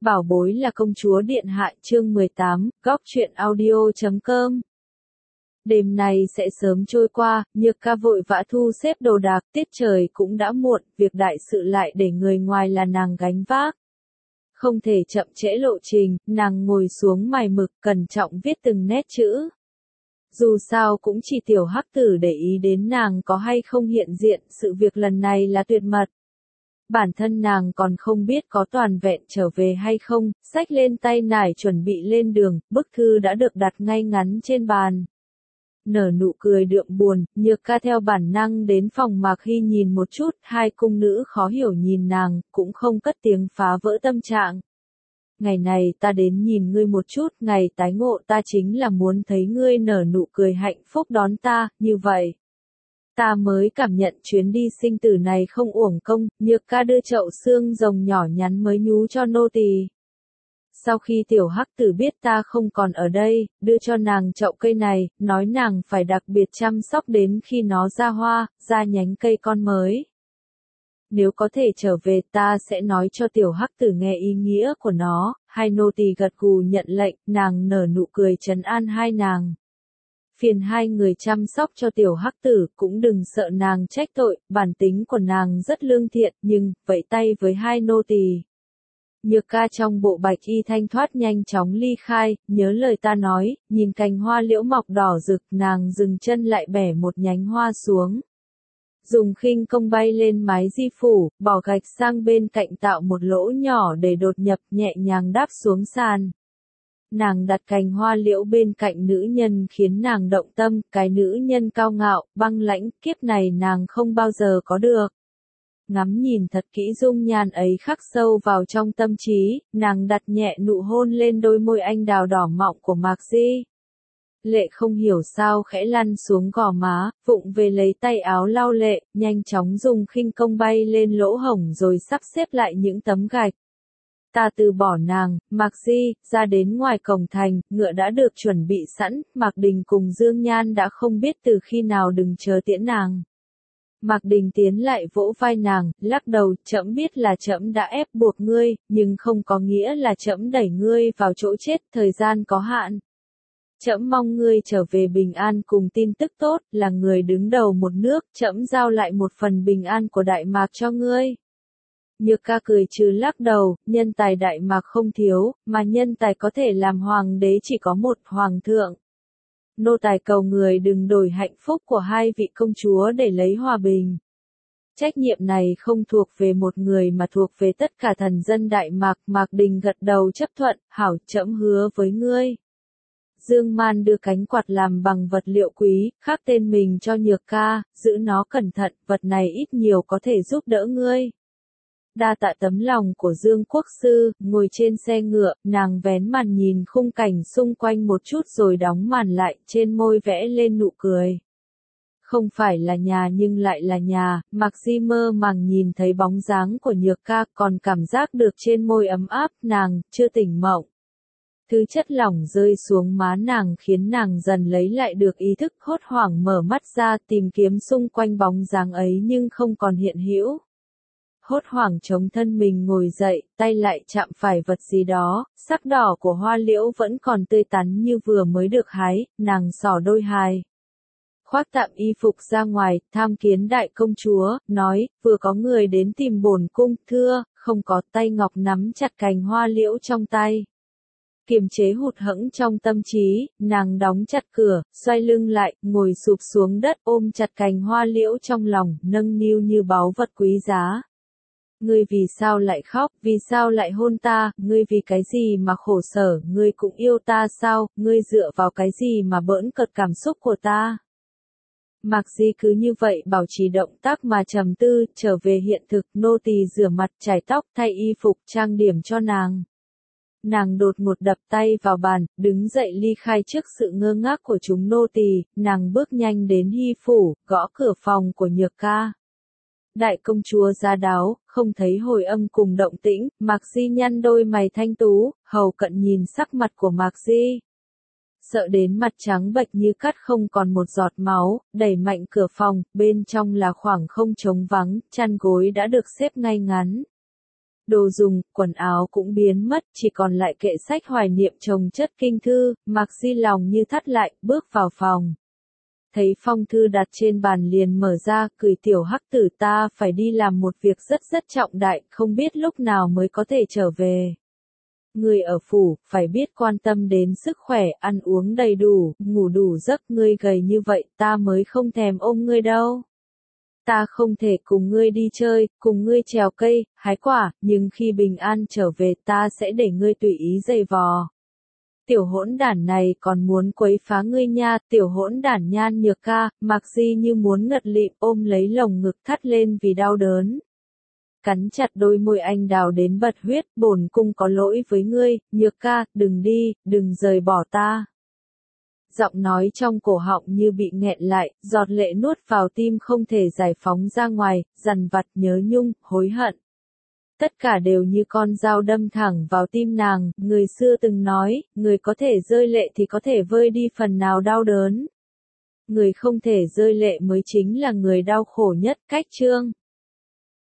Bảo bối là công chúa điện hạ chương 18, góc truyện audio.com. Đêm nay sẽ sớm trôi qua, Nhược Ca vội vã thu xếp đồ đạc, tiết trời cũng đã muộn, việc đại sự lại để người ngoài là nàng gánh vác. Không thể chậm trễ lộ trình, nàng ngồi xuống mài mực, cẩn trọng viết từng nét chữ. Dù sao cũng chỉ tiểu hắc tử để ý đến nàng có hay không hiện diện, sự việc lần này là tuyệt mật. Bản thân nàng còn không biết có toàn vẹn trở về hay không, xách lên tay nải chuẩn bị lên đường, bức thư đã được đặt ngay ngắn trên bàn. Nở nụ cười đượm buồn, Nhược Ca theo bản năng đến phòng Mạc Hy nhìn một chút, hai cung nữ khó hiểu nhìn nàng, cũng không cất tiếng phá vỡ tâm trạng. Ngày này ta đến nhìn ngươi một chút, ngày tái ngộ ta chính là muốn thấy ngươi nở nụ cười hạnh phúc đón ta, như vậy. Ta mới cảm nhận chuyến đi sinh tử này không uổng công, Nhược Ca đưa chậu xương rồng nhỏ nhắn mới nhú cho nô tỳ. Sau khi tiểu hắc tử biết ta không còn ở đây, đưa cho nàng chậu cây này, nói nàng phải đặc biệt chăm sóc đến khi nó ra hoa, ra nhánh cây con mới. Nếu có thể trở về ta sẽ nói cho tiểu hắc tử nghe ý nghĩa của nó, hai nô tỳ gật gù nhận lệnh, nàng nở nụ cười trấn an hai nàng. Phiền hai người chăm sóc cho tiểu hắc tử, cũng đừng sợ nàng trách tội, bản tính của nàng rất lương thiện, nhưng, vẫy tay với hai nô tỳ. Nhược Ca trong bộ bạch y thanh thoát nhanh chóng ly khai, nhớ lời ta nói, nhìn cành hoa liễu mọc đỏ rực, nàng dừng chân lại bẻ một nhánh hoa xuống. Dùng khinh công bay lên mái di phủ, bỏ gạch sang bên cạnh tạo một lỗ nhỏ để đột nhập, nhẹ nhàng đáp xuống sàn. Nàng đặt cành hoa liễu bên cạnh nữ nhân khiến nàng động tâm, cái nữ nhân cao ngạo, băng lãnh, kiếp này nàng không bao giờ có được. Ngắm nhìn thật kỹ dung nhan ấy khắc sâu vào trong tâm trí, nàng đặt nhẹ nụ hôn lên đôi môi anh đào đỏ mọng của Mạc Di. Lệ không hiểu sao khẽ lăn xuống gò má, vụng về lấy tay áo lau lệ, nhanh chóng dùng khinh công bay lên lỗ hổng rồi sắp xếp lại những tấm gạch. Ta từ bỏ nàng, Mạc Di, ra đến ngoài cổng thành, ngựa đã được chuẩn bị sẵn, Mạc Đình cùng Dương Nhan đã không biết từ khi nào đừng chờ tiễn nàng. Mạc Đình tiến lại vỗ vai nàng, lắc đầu, trẫm biết là trẫm đã ép buộc ngươi, nhưng không có nghĩa là trẫm đẩy ngươi vào chỗ chết, thời gian có hạn. Trẫm mong ngươi trở về bình an cùng tin tức tốt, là người đứng đầu một nước, trẫm giao lại một phần bình an của Đại Mạc cho ngươi. Nhược Ca cười trừ lắc đầu, nhân tài Đại Mạc không thiếu, mà nhân tài có thể làm hoàng đế chỉ có một hoàng thượng. Nô tài cầu người đừng đổi hạnh phúc của hai vị công chúa để lấy hòa bình. Trách nhiệm này không thuộc về một người mà thuộc về tất cả thần dân Đại Mạc. Mạc Đình gật đầu chấp thuận, hảo, trẫm hứa với ngươi. Dương Man đưa cánh quạt làm bằng vật liệu quý, khắc tên mình cho Nhược Ca, giữ nó cẩn thận, vật này ít nhiều có thể giúp đỡ ngươi. Đa tạ tấm lòng của Dương Quốc Sư, ngồi trên xe ngựa, nàng vén màn nhìn khung cảnh xung quanh một chút rồi đóng màn lại, trên môi vẽ lên nụ cười. Không phải là nhà nhưng lại là nhà, Mạc Di mơ màng nhìn thấy bóng dáng của Nhược Ca, còn cảm giác được trên môi ấm áp, nàng, chưa tỉnh mộng. Thứ chất lỏng rơi xuống má nàng khiến nàng dần lấy lại được ý thức, hốt hoảng mở mắt ra tìm kiếm xung quanh bóng dáng ấy nhưng không còn hiện hữu. Hốt hoảng chống thân mình ngồi dậy, tay lại chạm phải vật gì đó, sắc đỏ của hoa liễu vẫn còn tươi tắn như vừa mới được hái, nàng xỏ đôi hài. Khoác tạm y phục ra ngoài, tham kiến đại công chúa, nói, vừa có người đến tìm bổn cung, thưa, không có, tay ngọc nắm chặt cành hoa liễu trong tay. Kiềm chế hụt hẫng trong tâm trí, nàng đóng chặt cửa, xoay lưng lại, ngồi sụp xuống đất ôm chặt cành hoa liễu trong lòng, nâng niu như báu vật quý giá. Ngươi vì sao lại khóc, vì sao lại hôn ta, ngươi vì cái gì mà khổ sở, ngươi cũng yêu ta sao, ngươi dựa vào cái gì mà bỡn cợt cảm xúc của ta. Mạc Di cứ như vậy bảo trì động tác mà trầm tư, trở về hiện thực, nô tỳ rửa mặt, chải tóc, thay y phục, trang điểm cho nàng. Nàng đột ngột đập tay vào bàn, đứng dậy ly khai trước sự ngơ ngác của chúng nô tỳ, nàng bước nhanh đến hy phủ, gõ cửa phòng của Nhược Ca. Đại công chúa ra đáo, không thấy hồi âm cùng động tĩnh, Mạc Di nhăn đôi mày thanh tú, hầu cận nhìn sắc mặt của Mạc Di. Sợ đến mặt trắng bệch như cắt không còn một giọt máu, đẩy mạnh cửa phòng, bên trong là khoảng không trống vắng, chăn gối đã được xếp ngay ngắn. đồ dùng, quần áo cũng biến mất, chỉ còn lại kệ sách hoài niệm chồng chất kinh thư, Mạc Di lòng như thắt lại, bước vào phòng. Thấy phong thư đặt trên bàn liền mở ra, cười tiểu hắc tử ta phải đi làm một việc rất rất trọng đại, không biết lúc nào mới có thể trở về. Ngươi ở phủ, phải biết quan tâm đến sức khỏe, ăn uống đầy đủ, ngủ đủ giấc, ngươi gầy như vậy, ta mới không thèm ôm ngươi đâu. Ta không thể cùng ngươi đi chơi, cùng ngươi trèo cây, hái quả, nhưng khi bình an trở về ta sẽ để ngươi tùy ý giày vò. Tiểu hỗn đản này còn muốn quấy phá ngươi nha, tiểu hỗn đản Nhan Nhược Ca, Mạc Di như muốn ngất lịm ôm lấy lồng ngực thắt lên vì đau đớn. Cắn chặt đôi môi anh đào đến bật huyết, bổn cung có lỗi với ngươi, Nhược Ca, đừng đi, đừng rời bỏ ta. Giọng nói trong cổ họng như bị nghẹn lại, giọt lệ nuốt vào tim không thể giải phóng ra ngoài, dằn vặt nhớ nhung, hối hận. Tất cả đều như con dao đâm thẳng vào tim nàng, người xưa từng nói, người có thể rơi lệ thì có thể vơi đi phần nào đau đớn. Người không thể rơi lệ mới chính là người đau khổ nhất, cách chương.